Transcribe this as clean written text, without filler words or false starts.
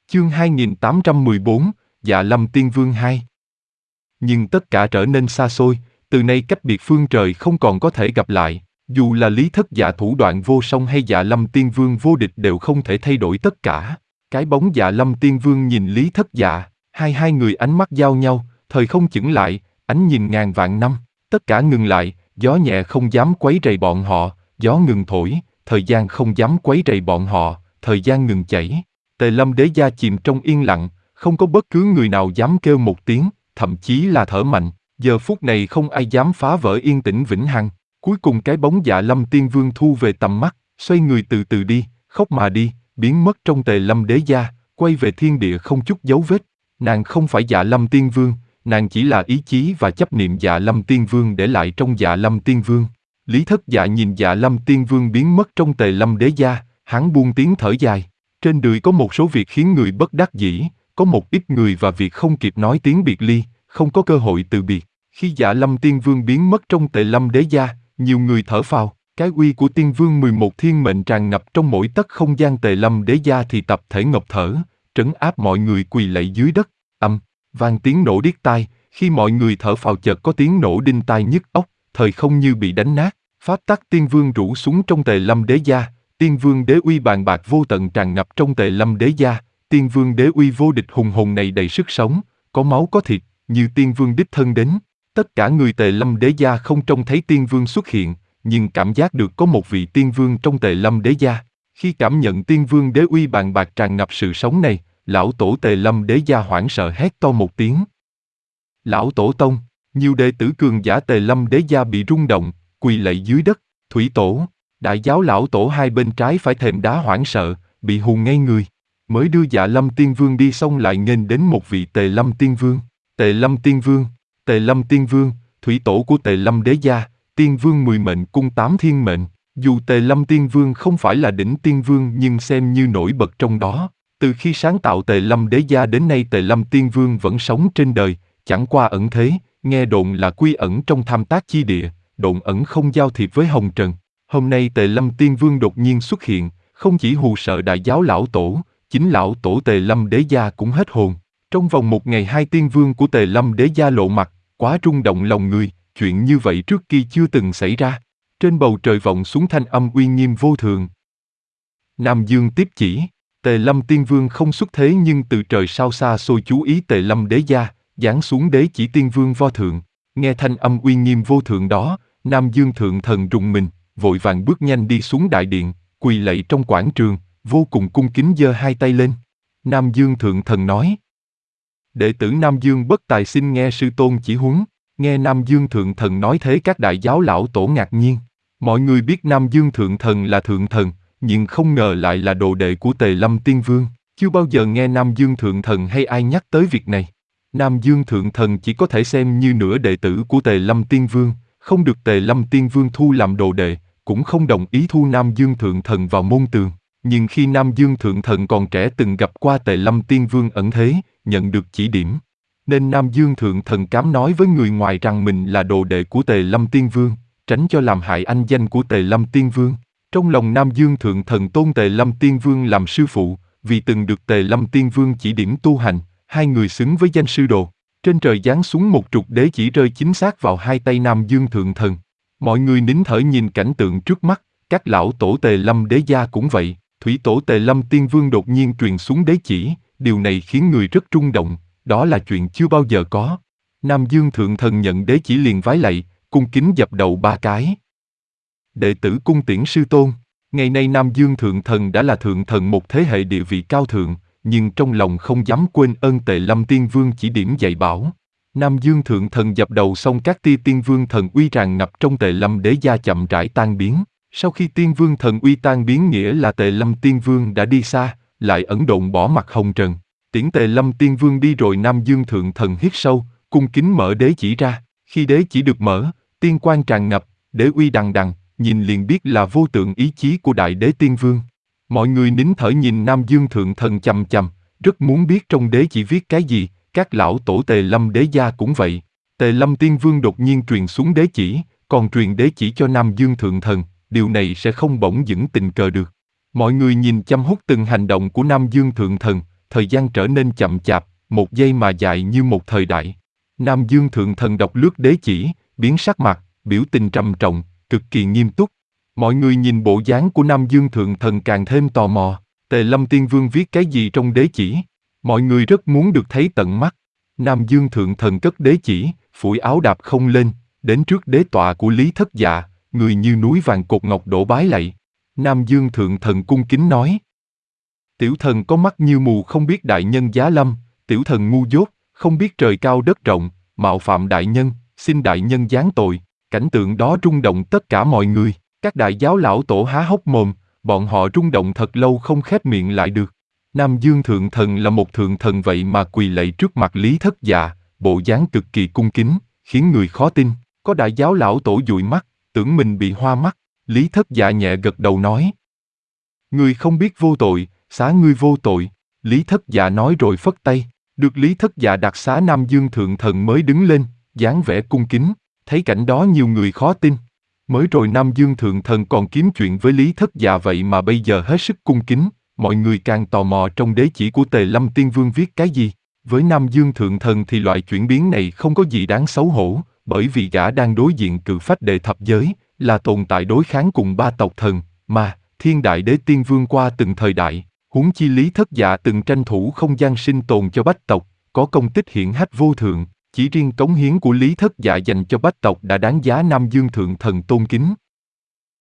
Chương 2814, Dạ Lâm Tiên Vương 2. Nhưng tất cả trở nên xa xôi, từ nay cách biệt phương trời không còn có thể gặp lại. Dù là Lý Thất Dạ thủ đoạn vô song hay Dạ Lâm Tiên Vương vô địch đều không thể thay đổi tất cả. Cái bóng Dạ Lâm Tiên Vương nhìn Lý Thất Dạ, hai người ánh mắt giao nhau, thời không chững lại, ánh nhìn ngàn vạn năm. Tất cả ngừng lại, gió nhẹ không dám quấy rầy bọn họ, gió ngừng thổi, thời gian không dám quấy rầy bọn họ, thời gian ngừng chảy. Tề Lâm Đế gia chìm trong yên lặng, không có bất cứ người nào dám kêu một tiếng, thậm chí là thở mạnh. Giờ phút này không ai dám phá vỡ yên tĩnh vĩnh hằng. Cuối cùng cái bóng Dạ Lâm Tiên Vương thu về tầm mắt, xoay người từ từ đi, khóc mà đi, biến mất trong Tề Lâm Đế gia, quay về thiên địa không chút dấu vết. Nàng không phải Dạ Lâm Tiên Vương, nàng chỉ là ý chí và chấp niệm Dạ Lâm Tiên Vương để lại trong Dạ Lâm Tiên Vương. Lý Thất Dạ nhìn Dạ Lâm Tiên Vương biến mất trong Tề Lâm Đế gia, hắn buông tiếng thở dài. Trên đời có một số việc khiến người bất đắc dĩ, có một ít người và việc không kịp nói tiếng biệt ly, không có cơ hội từ biệt. Khi Dạ Lâm Tiên Vương biến mất trong Tề Lâm Đế gia, nhiều người thở phào. Cái uy của Tiên Vương 11 thiên mệnh tràn ngập trong mỗi tấc không gian Tề Lâm Đế gia thì tập thể ngọc thở, trấn áp mọi người quỳ lạy dưới đất. Vang tiếng nổ điếc tai. Khi mọi người thở phào chợt có tiếng nổ đinh tai nhức óc, thời không như bị đánh nát. Pháp tắc Tiên Vương rủ xuống trong Tề Lâm Đế gia. Tiên Vương đế uy bàn bạc vô tận tràn ngập trong Tề Lâm Đế gia. Tiên Vương đế uy vô địch hùng hồn này đầy sức sống, có máu có thịt, như Tiên Vương đích thân đến. Tất cả người Tề Lâm Đế gia không trông thấy Tiên Vương xuất hiện, nhưng cảm giác được có một vị Tiên Vương trong Tề Lâm Đế gia. Khi cảm nhận Tiên Vương đế uy bàn bạc tràn ngập sự sống này, lão tổ Tề Lâm Đế gia hoảng sợ hét to một tiếng. Lão tổ tông, nhiều đệ tử cường giả Tề Lâm Đế gia bị rung động, quỳ lạy dưới đất. Thủy tổ, đại giáo lão tổ hai bên trái phải thềm đá hoảng sợ, bị hù ngây người. Mới đưa Dạ Lâm Tiên Vương đi xong lại nghênh đến một vị Tề Lâm Tiên Vương. Tề Lâm Tiên Vương, Tề Lâm Tiên Vương, thủy tổ của Tề Lâm Đế gia, Tiên Vương 10 mệnh cung 8 thiên mệnh. Dù Tề Lâm Tiên Vương không phải là đỉnh Tiên Vương nhưng xem như nổi bật trong đó. Từ khi sáng tạo Tề Lâm Đế gia đến nay Tề Lâm Tiên Vương vẫn sống trên đời, chẳng qua ẩn thế, nghe đồn là quy ẩn trong tham tác chi địa, độn ẩn không giao thiệp với hồng trần. Hôm nay Tề Lâm Tiên Vương đột nhiên xuất hiện, không chỉ hù sợ đại giáo lão tổ, chính lão tổ Tề Lâm Đế gia cũng hết hồn. Trong vòng một ngày hai tiên vương của Tề Lâm Đế gia lộ mặt, quá rung động lòng người, chuyện như vậy trước kia chưa từng xảy ra. Trên bầu trời vọng xuống thanh âm uy nghiêm vô thường. Nam Dương tiếp chỉ, Tề Lâm Tiên Vương không xuất thế nhưng từ trời sao xa xôi chú ý Tề Lâm Đế gia, giáng xuống đế chỉ Tiên Vương vô thượng. Nghe thanh âm uy nghiêm vô thượng đó, Nam Dương thượng thần rùng mình, vội vàng bước nhanh đi xuống đại điện, quỳ lạy trong quảng trường, vô cùng cung kính giơ hai tay lên. Nam Dương thượng thần nói: đệ tử Nam Dương bất tài xin nghe sư tôn chỉ huấn. Nghe Nam Dương thượng thần nói thế các đại giáo lão tổ ngạc nhiên. Mọi người biết Nam Dương thượng thần là thượng thần, nhưng không ngờ lại là đồ đệ của Tề Lâm Tiên Vương. Chưa bao giờ nghe Nam Dương thượng thần hay ai nhắc tới việc này. Nam Dương thượng thần chỉ có thể xem như nửa đệ tử của Tề Lâm Tiên Vương, không được Tề Lâm Tiên Vương thu làm đồ đệ, cũng không đồng ý thu Nam Dương thượng thần vào môn tường. Nhưng khi Nam Dương thượng thần còn trẻ từng gặp qua Tề Lâm Tiên Vương ẩn thế, nhận được chỉ điểm, nên Nam Dương thượng thần cám nói với người ngoài rằng mình là đồ đệ của Tề Lâm Tiên Vương, tránh cho làm hại anh danh của Tề Lâm Tiên Vương. Trong lòng Nam Dương thượng thần tôn Tề Lâm Tiên Vương làm sư phụ, vì từng được Tề Lâm Tiên Vương chỉ điểm tu hành, hai người xứng với danh sư đồ. Trên trời giáng xuống một trục đế chỉ rơi chính xác vào hai tay Nam Dương thượng thần. Mọi người nín thở nhìn cảnh tượng trước mắt, các lão tổ Tề Lâm Đế gia cũng vậy. Thủy tổ Tề Lâm Tiên Vương đột nhiên truyền xuống đế chỉ, điều này khiến người rất rung động, đó là chuyện chưa bao giờ có. Nam Dương thượng thần nhận đế chỉ liền vái lạy, cung kính dập đầu 3 cái. Đệ tử cung tiễn sư tôn. Ngày nay Nam Dương thượng thần đã là thượng thần một thế hệ địa vị cao thượng, nhưng trong lòng không dám quên ơn Tề Lâm Tiên Vương chỉ điểm dạy bảo. Nam Dương thượng thần dập đầu xong các tia Tiên Vương thần uy tràn ngập trong Tề Lâm Đế gia chậm rãi tan biến. Sau khi Tiên Vương thần uy tan biến nghĩa là Tề Lâm Tiên Vương đã đi xa, lại ẩn độn bỏ mặt hồng trần. Tiễn Tề Lâm Tiên Vương đi rồi Nam Dương thượng thần hít sâu, cung kính mở đế chỉ ra. Khi đế chỉ được mở, tiên quang tràn ngập, đế uy đằng đằng, nhìn liền biết là vô tượng ý chí của Đại Đế Tiên Vương. Mọi người nín thở nhìn Nam Dương thượng thần chằm chằm, rất muốn biết trong đế chỉ viết cái gì. Các lão tổ Tề Lâm Đế gia cũng vậy. Tề Lâm Tiên Vương đột nhiên truyền xuống đế chỉ, còn truyền đế chỉ cho Nam Dương thượng thần. Điều này sẽ không bỗng dưng tình cờ được. Mọi người nhìn chăm hút từng hành động của Nam Dương thượng thần, thời gian trở nên chậm chạp, một giây mà dài như một thời đại. Nam Dương Thượng Thần đọc lướt đế chỉ, biến sắc mặt, biểu tình trầm trọng, cực kỳ nghiêm túc. Mọi người nhìn bộ dáng của Nam Dương Thượng Thần càng thêm tò mò. Tề Lâm Tiên Vương viết cái gì trong đế chỉ? Mọi người rất muốn được thấy tận mắt. Nam Dương Thượng Thần cất đế chỉ, phủi áo đạp không lên, đến trước đế tọa của Lý Thất Dạ, người như núi vàng cột ngọc đổ bái lạy. Nam Dương Thượng Thần cung kính nói: Tiểu thần có mắt như mù không biết đại nhân giá lâm, tiểu thần ngu dốt, không biết trời cao đất rộng, mạo phạm đại nhân, xin đại nhân giáng tội. Cảnh tượng đó rung động tất cả mọi người. Các đại giáo lão tổ há hốc mồm, bọn họ rung động thật lâu không khép miệng lại được. Nam Dương Thượng Thần là một thượng thần vậy mà quỳ lạy trước mặt Lý Thất Dạ, bộ dáng cực kỳ cung kính, khiến người khó tin. Có đại giáo lão tổ dụi mắt, tưởng mình bị hoa mắt. Lý Thất Dạ nhẹ gật đầu nói: Ngươi không biết vô tội, xá ngươi vô tội. Lý Thất Dạ nói rồi phất tay. Được Lý Thất Dạ đặc xá, Nam Dương Thượng Thần mới đứng lên, dáng vẻ cung kính. Thấy cảnh đó nhiều người khó tin. Mới rồi Nam Dương Thượng Thần còn kiếm chuyện với Lý Thất Dạ vậy mà bây giờ hết sức cung kính. Mọi người càng tò mò trong đế chỉ của Tề Lâm Tiên Vương viết cái gì. Với Nam Dương Thượng Thần thì loại chuyển biến này không có gì đáng xấu hổ, bởi vì gã đang đối diện cự phách đệ thập giới, là tồn tại đối kháng cùng ba tộc thần, mà Thiên Đại Đế Tiên Vương qua từng thời đại. Huống chi Lý Thất Dạ từng tranh thủ không gian sinh tồn cho bách tộc, có công tích hiển hách vô thượng. Chỉ riêng cống hiến của Lý Thất Dạ dành cho bách tộc đã đáng giá Nam Dương Thượng Thần tôn kính.